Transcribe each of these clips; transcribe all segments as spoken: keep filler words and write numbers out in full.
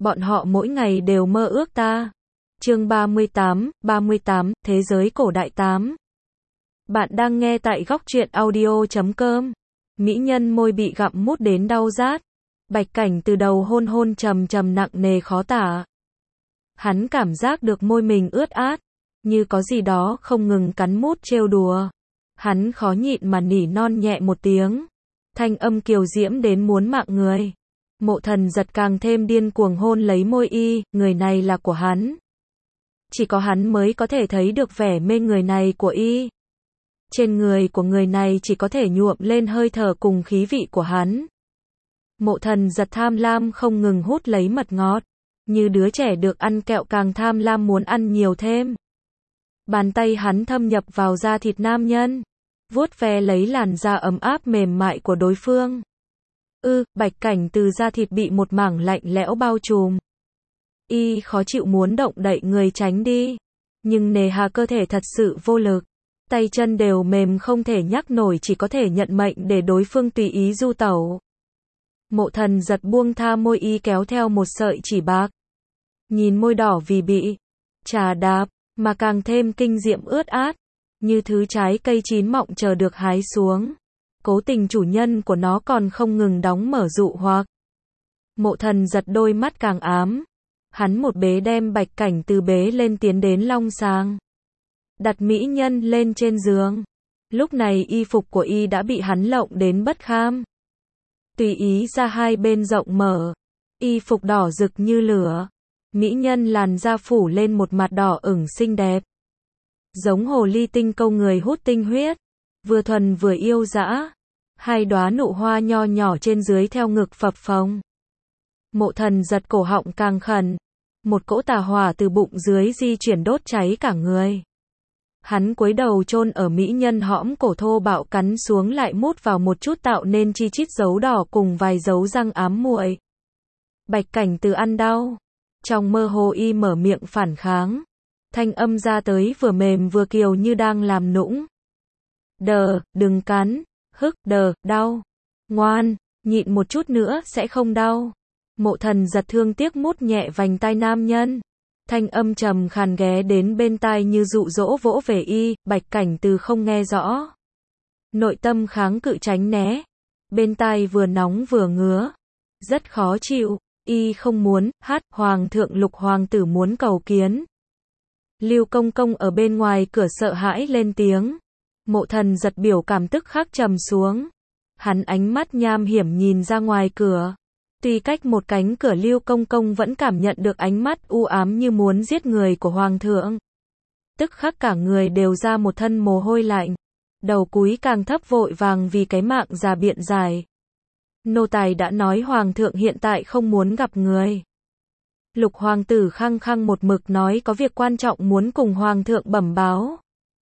bọn họ mỗi ngày đều mơ ước ta. Chương ba mươi tám, ba mươi tám, Thế giới cổ đại tám. Bạn đang nghe tại góc truyện audio chấm com. Mỹ nhân môi bị gặm mút đến đau rát. Bạch Cảnh từ đầu hôn hôn trầm trầm nặng nề khó tả. Hắn cảm giác được môi mình ướt át, như có gì đó không ngừng cắn mút trêu đùa. Hắn khó nhịn mà nỉ non nhẹ một tiếng. Thanh âm kiều diễm đến muốn mạng người. Mộ Thần Giật càng thêm điên cuồng hôn lấy môi y, người này là của hắn. Chỉ có hắn mới có thể thấy được vẻ mê người này của y. Trên người của người này chỉ có thể nhuộm lên hơi thở cùng khí vị của hắn. Mộ Thần Giật tham lam không ngừng hút lấy mật ngọt, như đứa trẻ được ăn kẹo càng tham lam muốn ăn nhiều thêm. Bàn tay hắn thâm nhập vào da thịt nam nhân, vuốt ve lấy làn da ấm áp mềm mại của đối phương. Ư, Bạch Cảnh từ da thịt bị một mảng lạnh lẽo bao trùm. Y khó chịu muốn động đậy người tránh đi, nhưng nề hà cơ thể thật sự vô lực. Tay chân đều mềm không thể nhắc nổi, chỉ có thể nhận mệnh để đối phương tùy ý du tẩu. Mộ Thần Giật buông tha môi y kéo theo một sợi chỉ bạc. Nhìn môi đỏ vì bị trà đạp, mà càng thêm kinh diệm ướt át, như thứ trái cây chín mọng chờ được hái xuống. Cố tình chủ nhân của nó còn không ngừng đóng mở dụ hoặc. Mộ Thần Giật đôi mắt càng ám. Hắn một bế đem Bạch Cảnh từ bế lên tiến đến long sàng. Đặt mỹ nhân lên trên giường. Lúc này y phục của y đã bị hắn lộng đến bất kham. Tùy ý ra hai bên rộng mở. Y phục đỏ rực như lửa. Mỹ nhân làn da phủ lên một mặt đỏ ửng xinh đẹp. Giống hồ ly tinh câu người hút tinh huyết. Vừa thuần vừa yêu dã. Hai đóa nụ hoa nho nhỏ trên dưới theo ngực phập phồng. Mộ Thần Giật cổ họng càng khẩn. Một cỗ tà hỏa từ bụng dưới di chuyển đốt cháy cả người. Hắn cúi đầu chôn ở mỹ nhân hõm cổ thô bạo cắn xuống lại mút vào một chút tạo nên chi chít dấu đỏ cùng vài dấu răng ám muội. Bạch Cảnh từ ăn đau. Trong mơ hồ y mở miệng phản kháng. Thanh âm ra tới vừa mềm vừa kiều như đang làm nũng. Đờ, đừng cắn. Hức, đờ, đau. Ngoan, nhịn một chút nữa sẽ không đau. Mộ Thần Giật thương tiếc mút nhẹ vành tai nam nhân. Thanh âm trầm khàn ghé đến bên tai như dụ dỗ vỗ về y. Bạch Cảnh từ không nghe rõ. Nội tâm kháng cự tránh né. Bên tai vừa nóng vừa ngứa. Rất khó chịu. Y không muốn, hát, Hoàng thượng Lục hoàng tử muốn cầu kiến. Lưu Công Công ở bên ngoài cửa sợ hãi lên tiếng. Mộ Thần Giật biểu cảm tức khắc trầm xuống. Hắn ánh mắt nham hiểm nhìn ra ngoài cửa. Tuy cách một cánh cửa, Lưu Công Công vẫn cảm nhận được ánh mắt u ám như muốn giết người của Hoàng thượng. Tức khắc cả người đều ra một thân mồ hôi lạnh. Đầu cúi càng thấp vội vàng vì cái mạng già biện giải. Nô tài đã nói Hoàng thượng hiện tại không muốn gặp người. Lục hoàng tử khăng khăng một mực nói có việc quan trọng muốn cùng Hoàng thượng bẩm báo.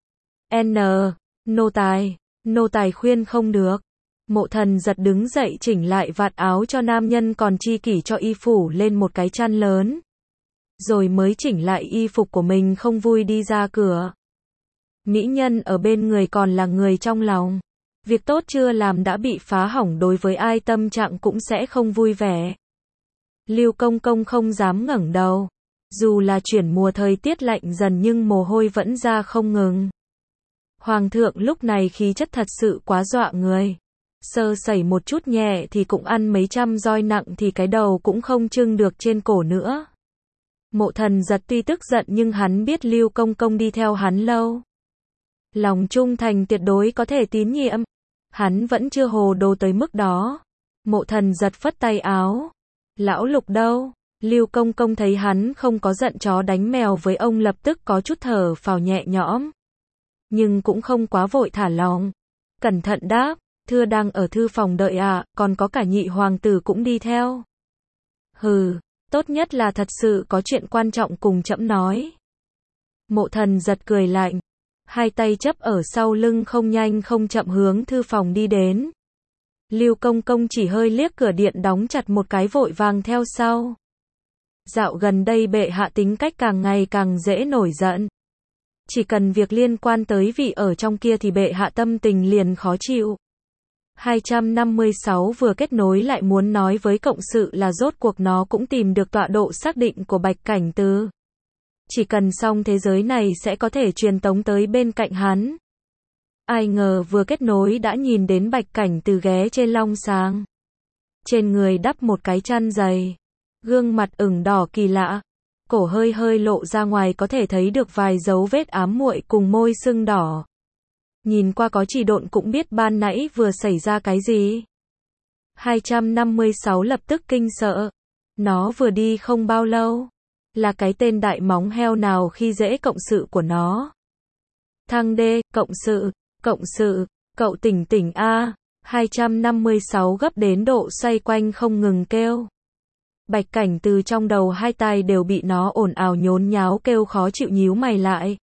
N. Nô tài. Nô tài khuyên không được. Mộ Thần Giật đứng dậy chỉnh lại vạt áo cho nam nhân còn chi kỷ cho y phủ lên một cái chăn lớn. Rồi mới chỉnh lại y phục của mình không vui đi ra cửa. Mỹ nhân ở bên người còn là người trong lòng. Việc tốt chưa làm đã bị phá hỏng, đối với ai tâm trạng cũng sẽ không vui vẻ. Lưu Công Công không dám ngẩng đầu. Dù là chuyển mùa thời tiết lạnh dần nhưng mồ hôi vẫn ra không ngừng. Hoàng thượng lúc này khí chất thật sự quá dọa người. Sơ sẩy một chút nhẹ thì cũng ăn mấy trăm roi, nặng thì cái đầu cũng không trưng được trên cổ nữa. Mộ Thần Giật tuy tức giận nhưng hắn biết Lưu Công Công đi theo hắn lâu. Lòng trung thành tuyệt đối có thể tín nhiệm. Hắn vẫn chưa hồ đồ tới mức đó. Mộ Thần Giật phất tay áo. Lão Lục đâu? Lưu Công Công thấy hắn không có giận chó đánh mèo với ông lập tức có chút thở phào nhẹ nhõm. Nhưng cũng không quá vội thả lòng. Cẩn thận đáp. Thưa đang ở thư phòng đợi ạ, à, còn có cả nhị hoàng tử cũng đi theo. Hừ, tốt nhất là thật sự có chuyện quan trọng cùng trẫm nói. Mộ Thần Giật cười lạnh. Hai tay chấp ở sau lưng không nhanh không chậm hướng thư phòng đi đến. Lưu Công Công chỉ hơi liếc cửa điện đóng chặt một cái vội vàng theo sau. Dạo gần đây bệ hạ tính cách càng ngày càng dễ nổi giận. Chỉ cần việc liên quan tới vị ở trong kia thì bệ hạ tâm tình liền khó chịu. hai trăm năm mươi sáu vừa kết nối lại muốn nói với cộng sự là rốt cuộc nó cũng tìm được tọa độ xác định của Bạch Cảnh Từ. Chỉ cần xong thế giới này sẽ có thể truyền tống tới bên cạnh hắn. Ai ngờ vừa kết nối đã nhìn đến Bạch Cảnh Từ ghé trên long sàng. Trên người đắp một cái chăn dày. Gương mặt ửng đỏ kỳ lạ. Cổ hơi hơi lộ ra ngoài có thể thấy được vài dấu vết ám muội cùng môi sưng đỏ. Nhìn qua có chỉ độn cũng biết ban nãy vừa xảy ra cái gì. hai trăm năm mươi sáu lập tức kinh sợ. Nó vừa đi không bao lâu. Là cái tên đại móng heo nào khi dễ cộng sự của nó. Thằng đê, cộng sự, cộng sự, cậu tỉnh tỉnh a. hai trăm năm mươi sáu gấp đến độ xoay quanh không ngừng kêu. Bạch Cảnh Từ trong đầu hai tai đều bị nó ồn ào nhốn nháo kêu khó chịu nhíu mày lại.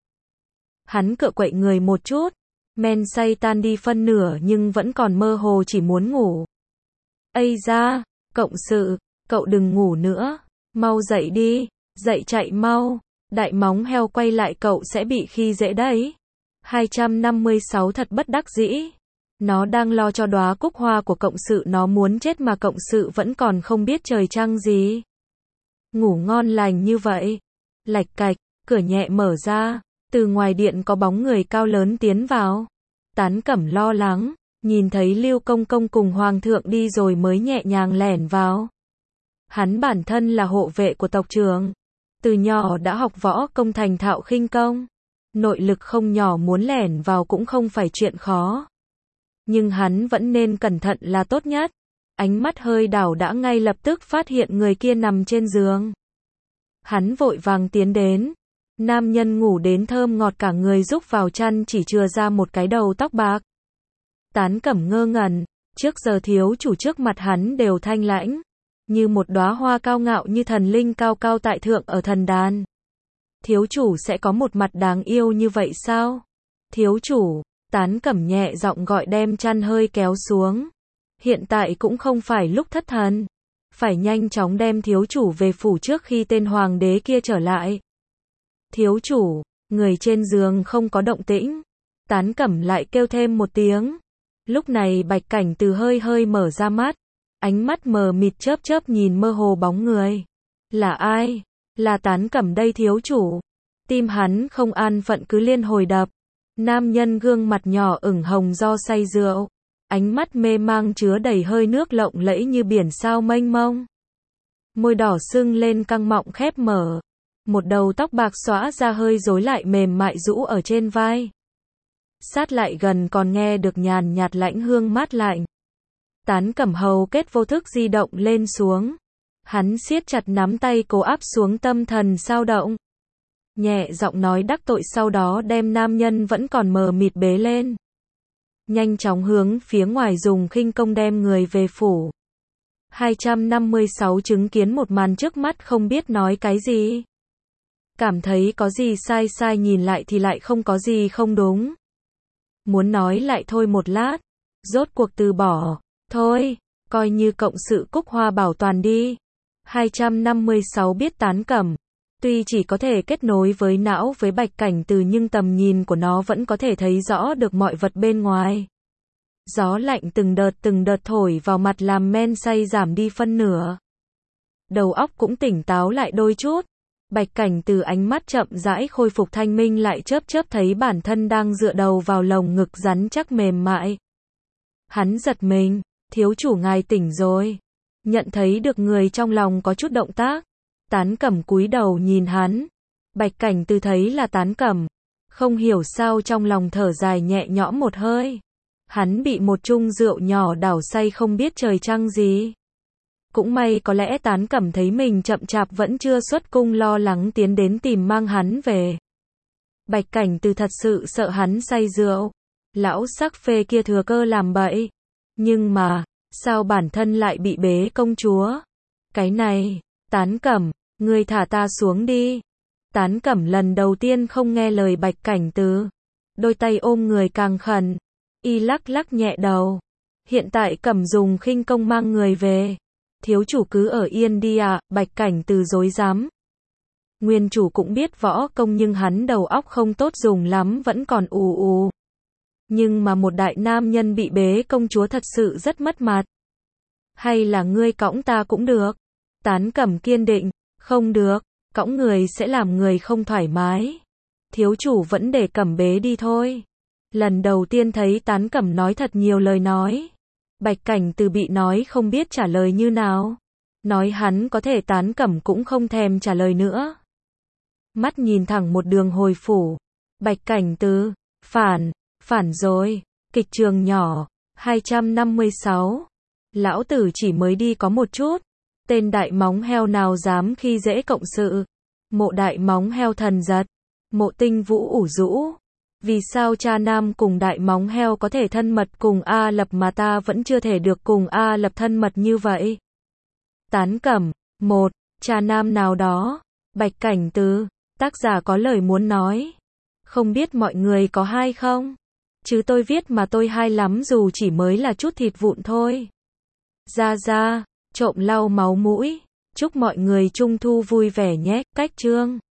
Hắn cựa quậy người một chút. Men say tan đi phân nửa nhưng vẫn còn mơ hồ chỉ muốn ngủ. Ây da, cộng sự, cậu đừng ngủ nữa. Mau dậy đi, dậy chạy mau. Đại móng heo quay lại cậu sẽ bị khi dễ đấy. hai trăm năm mươi sáu thật bất đắc dĩ. Nó đang lo cho đóa cúc hoa của cộng sự nó muốn chết mà cộng sự vẫn còn không biết trời trăng gì. Ngủ ngon lành như vậy. Lạch cạch, cửa nhẹ mở ra. Từ ngoài điện có bóng người cao lớn tiến vào. Tán Cẩm lo lắng, nhìn thấy Lưu Công Công cùng Hoàng thượng đi rồi mới nhẹ nhàng lẻn vào. Hắn bản thân là hộ vệ của tộc trưởng. Từ nhỏ đã học võ công thành thạo khinh công. Nội lực không nhỏ muốn lẻn vào cũng không phải chuyện khó. Nhưng hắn vẫn nên cẩn thận là tốt nhất. Ánh mắt hơi đảo đã ngay lập tức phát hiện người kia nằm trên giường. Hắn vội vàng tiến đến. Nam nhân ngủ đến thơm ngọt cả người rúc vào chăn chỉ chừa ra một cái đầu tóc bạc. Tán Cẩm ngơ ngẩn, trước giờ thiếu chủ trước mặt hắn đều thanh lãnh, như một đóa hoa cao ngạo như thần linh cao cao tại thượng ở thần đàn. Thiếu chủ sẽ có một mặt đáng yêu như vậy sao? Thiếu chủ, Tán Cẩm nhẹ giọng gọi đem chăn hơi kéo xuống. Hiện tại cũng không phải lúc thất thần. Phải nhanh chóng đem thiếu chủ về phủ trước khi tên hoàng đế kia trở lại. Thiếu chủ, người trên giường không có động tĩnh. Tán Cẩm lại kêu thêm một tiếng. Lúc này Bạch Cảnh Từ hơi hơi mở ra mắt. Ánh mắt mờ mịt chớp chớp nhìn mơ hồ bóng người. Là ai? Là Tán Cẩm đây thiếu chủ. Tim hắn không an phận cứ liên hồi đập. Nam nhân gương mặt nhỏ ửng hồng do say rượu. Ánh mắt mê mang chứa đầy hơi nước lộng lẫy như biển sao mênh mông. Môi đỏ sưng lên căng mọng khép mở. Một đầu tóc bạc xõa ra hơi rối lại mềm mại rũ ở trên vai. Sát lại gần còn nghe được nhàn nhạt lãnh hương mát lạnh. Tán Cẩm hầu kết vô thức di động lên xuống. Hắn siết chặt nắm tay cố áp xuống tâm thần sao động. Nhẹ giọng nói đắc tội sau đó đem nam nhân vẫn còn mờ mịt bế lên. Nhanh chóng hướng phía ngoài dùng khinh công đem người về phủ. hai trăm năm mươi sáu chứng kiến một màn trước mắt không biết nói cái gì. Cảm thấy có gì sai sai nhìn lại thì lại không có gì không đúng. Muốn nói lại thôi một lát. Rốt cuộc từ bỏ. Thôi, coi như cộng sự Cúc Hoa bảo toàn đi. hai trăm năm mươi sáu biết Tán Cẩm. Tuy chỉ có thể kết nối với não với Bạch Cảnh Từ nhưng tầm nhìn của nó vẫn có thể thấy rõ được mọi vật bên ngoài. Gió lạnh từng đợt từng đợt thổi vào mặt làm men say giảm đi phân nửa. Đầu óc cũng tỉnh táo lại đôi chút. Bạch Cảnh Từ ánh mắt chậm rãi khôi phục thanh minh lại chớp chớp thấy bản thân đang dựa đầu vào lồng ngực rắn chắc mềm mại. Hắn giật mình, thiếu chủ ngài tỉnh rồi. Nhận thấy được người trong lòng có chút động tác. Tán Cẩm cúi đầu nhìn hắn. Bạch Cảnh Từ thấy là Tán Cẩm. Không hiểu sao trong lòng thở dài nhẹ nhõm một hơi. Hắn bị một chung rượu nhỏ đảo say không biết trời trăng gì. Cũng may có lẽ Tán Cẩm thấy mình chậm chạp vẫn chưa xuất cung lo lắng tiến đến tìm mang hắn về. Bạch Cảnh Từ thật sự sợ hắn say rượu. Lão sắc phê kia thừa cơ làm bậy. Nhưng mà, sao bản thân lại bị bế công chúa? Cái này, Tán Cẩm, ngươi thả ta xuống đi. Tán Cẩm lần đầu tiên không nghe lời Bạch Cảnh Từ. Đôi tay ôm người càng khẩn. Y lắc lắc nhẹ đầu. Hiện tại Cẩm dùng khinh công mang người về. Thiếu chủ cứ ở yên đi ạ, à, Bạch Cảnh Từ dối dám. Nguyên chủ cũng biết võ công nhưng hắn đầu óc không tốt dùng lắm vẫn còn ù ù. Nhưng mà một đại nam nhân bị bế công chúa thật sự rất mất mặt. Hay là ngươi cõng ta cũng được. Tán Cẩm kiên định, không được, cõng người sẽ làm người không thoải mái. Thiếu chủ vẫn để Cẩm bế đi thôi. Lần đầu tiên thấy Tán Cẩm nói thật nhiều lời nói. Bạch Cảnh Từ bị nói không biết trả lời như nào. Nói hắn có thể Tán Cẩm cũng không thèm trả lời nữa. Mắt nhìn thẳng một đường hồi phủ. Bạch Cảnh Từ, phản, phản rồi. Kịch trường nhỏ, hai trăm năm mươi sáu. Lão tử chỉ mới đi có một chút. Tên đại móng heo nào dám khi dễ cộng sự. Mộ đại móng heo thần giật. Mộ Tinh Vũ ủ rũ. Vì sao cha nam cùng đại móng heo có thể thân mật cùng A Lập mà ta vẫn chưa thể được cùng A Lập thân mật như vậy? Tán Cẩm, một, cha nam nào đó. Bạch Cảnh Từ, tác giả có lời muốn nói. Không biết mọi người có hay không? Chứ tôi viết mà tôi hay lắm dù chỉ mới là chút thịt vụn thôi. Ra ra, trộm lau máu mũi. Chúc mọi người trung thu vui vẻ nhé. Cách chương.